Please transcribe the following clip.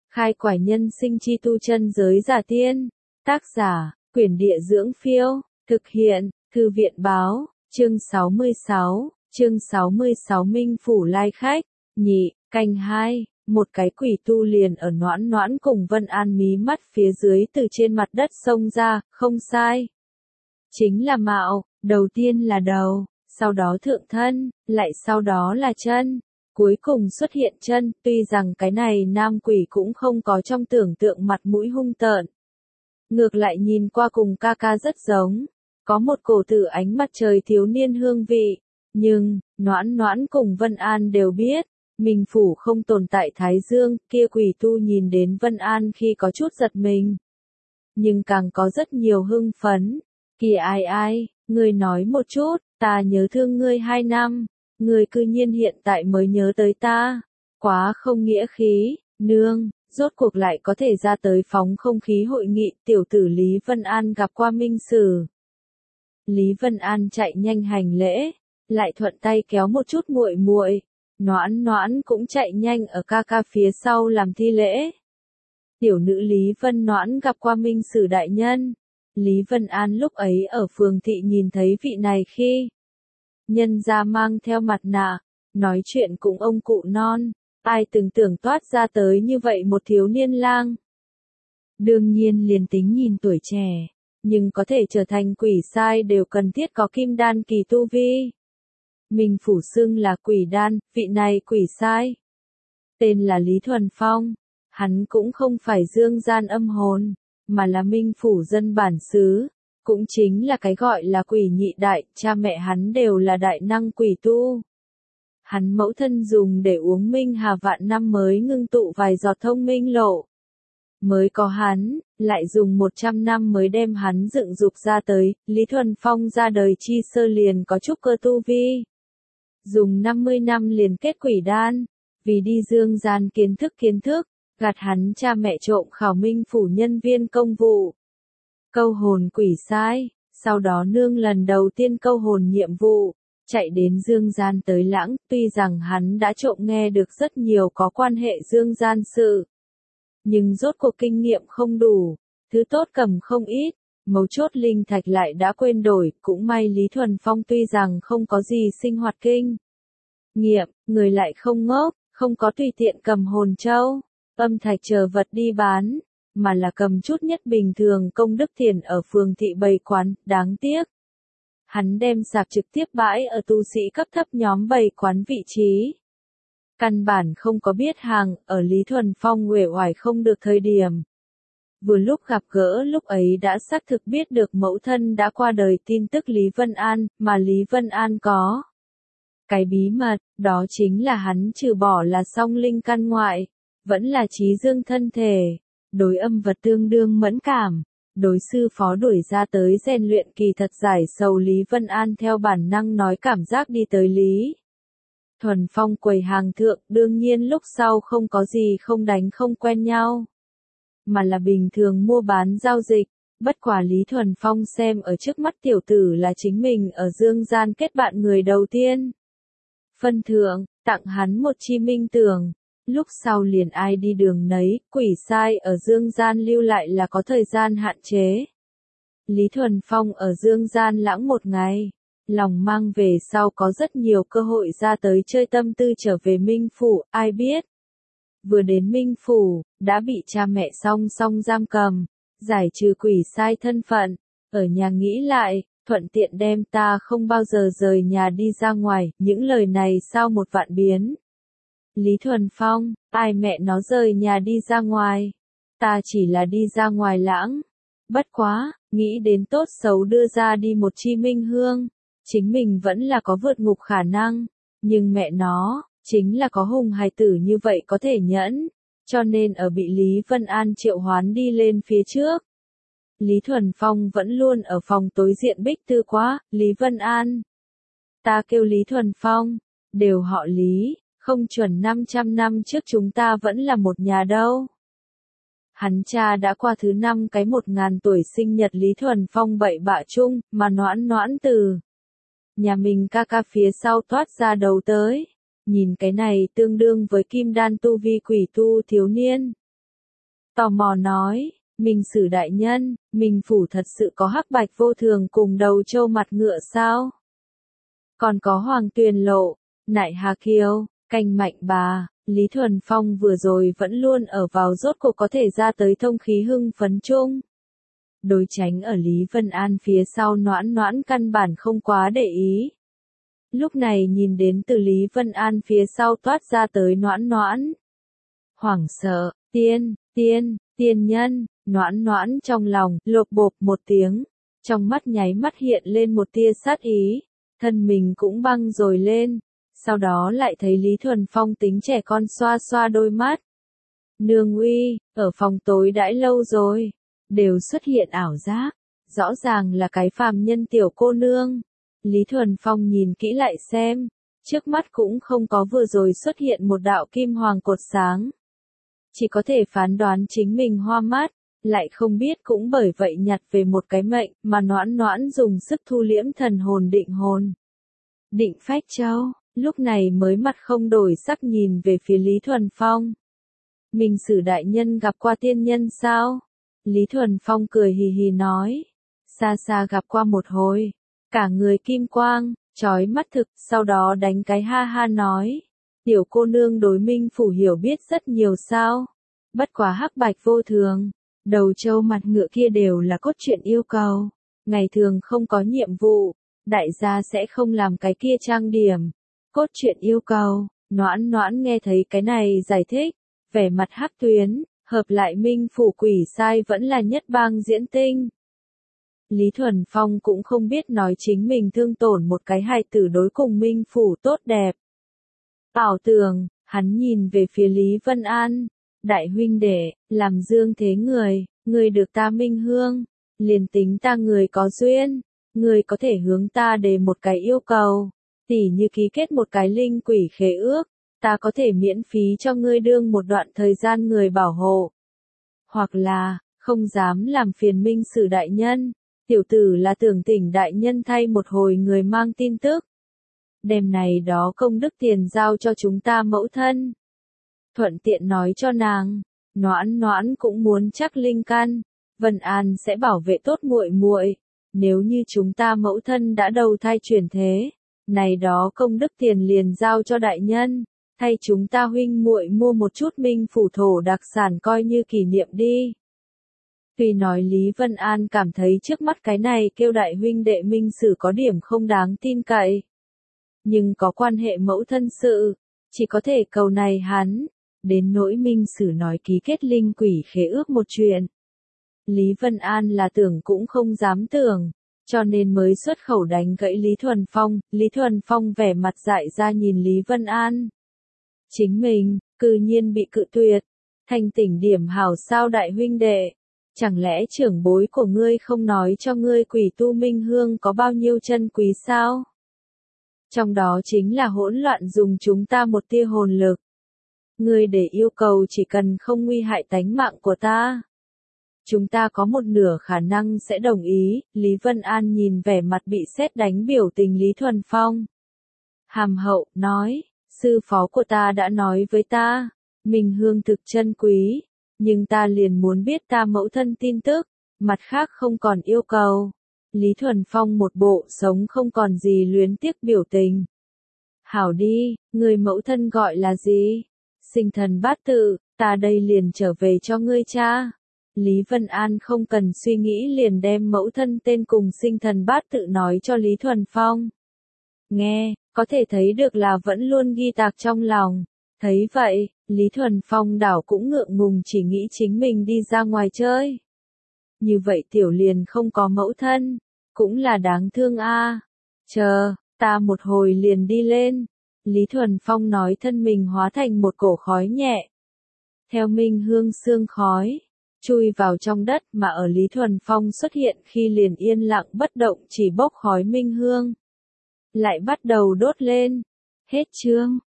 Khai quải nhân sinh chi tu chân giới giả tiên. Tác giả, Quyển Địa Dưỡng Phiêu. Thực hiện, Thư viện Báo. Chương 66 Minh Phủ lai khách. Nhị, canh 2. Một cái quỷ tu liền ở Noãn Noãn cùng Vân An mí mắt phía dưới từ trên mặt đất xông ra, không sai. Chính là mạo, đầu tiên là đầu, sau đó thượng thân, lại sau đó là chân. Cuối cùng xuất hiện chân, tuy rằng cái này nam quỷ cũng không có trong tưởng tượng mặt mũi hung tợn. Ngược lại nhìn qua cùng ca ca rất giống, có một cổ tử ánh mặt trời thiếu niên hương vị. Nhưng, Noãn Noãn cùng Vân An đều biết, Minh Phủ không tồn tại Thái Dương, kia quỷ tu nhìn đến Vân An khi có chút giật mình. Nhưng càng có rất nhiều hưng phấn. Kìa ai, ngươi nói một chút, ta nhớ thương ngươi 2 năm. Người cư nhiên hiện tại mới nhớ tới ta, quá không nghĩa khí, nương, rốt cuộc lại có thể ra tới phóng không khí hội nghị. Tiểu tử Lý Vân An gặp qua Minh Sử. Lý Vân An chạy nhanh hành lễ, lại thuận tay kéo một chút muội muội. Noãn Noãn cũng chạy nhanh ở ca ca phía sau làm thi lễ. Tiểu nữ Lý Vân Noãn gặp qua Minh Sử đại nhân. Lý Vân An lúc ấy ở phường thị nhìn thấy vị này khi nhân gia mang theo mặt nạ, nói chuyện cũng ông cụ non, ai từng tưởng toát ra tới như vậy một thiếu niên lang. Đương nhiên liền tính nhìn tuổi trẻ, nhưng có thể trở thành quỷ sai đều cần thiết có kim đan kỳ tu vi. Minh Phủ xưng là quỷ đan, vị này quỷ sai. Tên là Lý Thuần Phong, hắn cũng không phải dương gian âm hồn, mà là Minh Phủ dân bản xứ. Cũng chính là cái gọi là quỷ nhị đại, cha mẹ hắn đều là đại năng quỷ tu. Hắn mẫu thân dùng để uống minh hà vạn năm mới ngưng tụ vài giọt thông minh lộ. Mới có hắn, lại dùng 100 năm mới đem hắn dựng dục ra tới. Lý Thuần Phong ra đời chi sơ liền có trúc cơ tu vi. Dùng 50 năm liền kết quỷ đan, vì đi dương gian kiến thức, gạt hắn cha mẹ trộm khảo Minh Phủ nhân viên công vụ. Câu hồn quỷ sai, sau đó nương lần đầu tiên câu hồn nhiệm vụ, chạy đến dương gian tới lãng. Tuy rằng hắn đã trộm nghe được rất nhiều có quan hệ dương gian sự, nhưng rốt cuộc kinh nghiệm không đủ, thứ tốt cầm không ít, mấu chốt linh thạch lại đã quên đổi. Cũng may Lý Thuần Phong tuy rằng không có gì sinh hoạt kinh nghiệm, người lại không ngốc, không có tùy tiện cầm hồn châu, âm thạch chờ vật đi bán, mà là cầm chút nhất bình thường công đức tiền ở phường thị bày quán. Đáng tiếc, hắn đem sạp trực tiếp bãi ở tu sĩ cấp thấp nhóm bày quán vị trí. Căn bản không có biết hàng, ở Lý Thuần Phong uể oải không được thời điểm. Vừa lúc gặp gỡ lúc ấy đã xác thực biết được mẫu thân đã qua đời tin tức Lý Vân An, mà Lý Vân An có cái bí mật, đó chính là hắn trừ bỏ là song linh căn ngoại, vẫn là trí dương thân thể. Đối âm vật tương đương mẫn cảm, đối sư phó đuổi ra tới rèn luyện kỳ thật giải sầu. Lý Vân An theo bản năng nói cảm giác đi tới Lý Thuần Phong quầy hàng thượng. Đương nhiên lúc sau không có gì không đánh không quen nhau, mà là bình thường mua bán giao dịch. Bất quả Lý Thuần Phong xem ở trước mắt tiểu tử là chính mình ở dương gian kết bạn người đầu tiên, phân thượng, tặng hắn một chi minh tường. Lúc sau liền ai đi đường nấy, quỷ sai ở dương gian lưu lại là có thời gian hạn chế. Lý Thuần Phong ở dương gian lãng một ngày, lòng mang về sau có rất nhiều cơ hội ra tới chơi, tâm tư trở về Minh Phủ. Ai biết, vừa đến Minh Phủ, đã bị cha mẹ song song giam cầm, giải trừ quỷ sai thân phận, ở nhà nghĩ lại, thuận tiện đem ta không bao giờ rời nhà đi ra ngoài. Những lời này sao một vạn biến. Lý Thuần Phong, ai mẹ nó rời nhà đi ra ngoài, ta chỉ là đi ra ngoài lãng. Bất quá, nghĩ đến tốt xấu đưa ra đi một chi minh hương, chính mình vẫn là có vượt ngục khả năng, nhưng mẹ nó, chính là có hùng hài tử như vậy có thể nhẫn, cho nên ở bị Lý Vân An triệu hoán đi lên phía trước. Lý Thuần Phong vẫn luôn ở phòng tối diện bích thư quá. Lý Vân An, ta kêu Lý Thuần Phong, đều họ Lý. Không chuẩn 500 năm trước chúng ta vẫn là một nhà đâu. Hắn cha đã qua thứ 5 cái 1000 tuổi sinh nhật Lý Thuần Phong bậy bạ chung, mà Noãn Noãn từ nhà mình ca ca phía sau thoát ra đầu tới. Nhìn cái này tương đương với kim đan tu vi quỷ tu thiếu niên. tò mò nói, Minh Sử đại nhân, Minh phủ thật sự có hắc bạch vô thường cùng đầu trâu mặt ngựa sao? Còn có Hoàng Tuyền Lộ, Nại Hà Kiều, Canh Mạnh Bà, Lý Thuần Phong vừa rồi vẫn luôn ở vào rốt cuộc có thể ra tới thông khí hưng phấn chung. Đối tránh ở Lý Vân An phía sau Noãn Noãn căn bản không quá để ý. Lúc này nhìn đến từ Lý Vân An phía sau toát ra tới Noãn Noãn. Hoảng sợ, tiên nhân, Noãn Noãn trong lòng, lộp bộp một tiếng, trong mắt nháy mắt hiện lên một tia sát ý, thân mình cũng băng rồi lên, sau đó lại thấy Lý Thuần Phong tính trẻ con xoa xoa đôi mắt. Nương uy, ở phòng tối đãi lâu rồi, đều xuất hiện ảo giác, rõ ràng là cái phàm nhân tiểu cô nương. Lý Thuần Phong nhìn kỹ lại xem, trước mắt cũng không có vừa rồi xuất hiện một đạo kim hoàng cột sáng. Chỉ có thể phán đoán chính mình hoa mắt, lại không biết cũng bởi vậy nhặt về một cái mệnh mà Noãn Noãn dùng sức thu liễm thần hồn định hồn. Định Phách Châu, lúc này mới mặt không đổi sắc nhìn về phía Lý Thuần Phong. Minh Sử đại nhân gặp qua tiên nhân sao? Lý Thuần Phong cười hì hì nói. Xa xa gặp qua một hồi. Cả người kim quang, chói mắt thực, sau đó đánh cái ha ha nói. Tiểu cô nương đối Minh phủ hiểu biết rất nhiều sao? Bất quá hắc bạch vô thường, đầu trâu mặt ngựa kia đều là cốt truyện yêu cầu. Ngày thường không có nhiệm vụ, đại gia sẽ không làm cái kia trang điểm. Cốt truyện yêu cầu, Noãn Noãn nghe thấy cái này giải thích, vẻ mặt hắc tuyến, hợp lại Minh phủ quỷ sai vẫn là nhất bang diễn tinh. Lý Thuần Phong cũng không biết nói chính mình thương tổn một cái hài tử đối cùng Minh phủ tốt đẹp. Ảo tưởng, hắn nhìn về phía Lý Vân An, đại huynh đệ, làm dương thế người được ta minh hương, liền tính ta người có duyên, người có thể hướng ta đề một cái yêu cầu, tỉ như ký kết một cái linh quỷ khế ước, ta có thể miễn phí cho ngươi đương một đoạn thời gian người bảo hộ. Hoặc là, không dám làm phiền Minh Sử đại nhân, tiểu tử là tưởng tỉnh đại nhân thay một hồi người mang tin tức. Đêm này đó công đức tiền giao cho chúng ta mẫu thân. Thuận tiện nói cho nàng, Noãn Noãn cũng muốn chắc linh căn, Vân An sẽ bảo vệ tốt muội muội. Nếu như chúng ta mẫu thân đã đầu thai chuyển thế, này đó công đức tiền liền giao cho đại nhân, thay chúng ta huynh muội mua một chút Minh phủ thổ đặc sản coi như kỷ niệm đi. Tuy nói Lý Vân An cảm thấy trước mắt cái này kêu đại huynh đệ Minh Sử có điểm không đáng tin cậy. Nhưng có quan hệ mẫu thân sự, chỉ có thể cầu này hắn, đến nỗi Minh Sử nói ký kết linh quỷ khế ước một chuyện. Lý Vân An là tưởng cũng không dám tưởng, cho nên mới xuất khẩu đánh gãy Lý Thuần Phong. Lý Thuần Phong vẻ mặt dại ra nhìn Lý Vân An. Chính mình, cư nhiên bị cự tuyệt, thành tỉnh điểm hảo sao đại huynh đệ. Chẳng lẽ trưởng bối của ngươi không nói cho ngươi quỷ tu minh hương có bao nhiêu chân quý sao? Trong đó chính là hỗn loạn dùng chúng ta một tia hồn lực. Ngươi để yêu cầu chỉ cần không nguy hại tánh mạng của ta. Chúng ta có một nửa khả năng sẽ đồng ý. Lý Vân An nhìn vẻ mặt bị sét đánh biểu tình Lý Thuần Phong. Hàm hậu, nói, sư phó của ta đã nói với ta, minh hương thực chân quý, nhưng ta liền muốn biết ta mẫu thân tin tức, mặt khác không còn yêu cầu. Lý Thuần Phong một bộ sống không còn gì luyến tiếc biểu tình. Hảo đi, người mẫu thân gọi là gì? Sinh thần bát tự, ta đây liền trở về cho ngươi cha. Lý Vân An không cần suy nghĩ liền đem mẫu thân tên cùng sinh thần bát tự nói cho Lý Thuần Phong. Nghe, có thể thấy được là vẫn luôn ghi tạc trong lòng. Thấy vậy, Lý Thuần Phong đảo cũng ngượng ngùng chỉ nghĩ chính mình đi ra ngoài chơi. Như vậy tiểu liền không có mẫu thân, cũng là đáng thương a. Chờ, ta một hồi liền đi lên. Lý Thuần Phong nói thân mình hóa thành một cổ khói nhẹ. Theo minh hương sương khói, chui vào trong đất mà ở Lý Thuần Phong xuất hiện khi liền yên lặng bất động chỉ bốc khói minh hương. Lại bắt đầu đốt lên. Hết chương.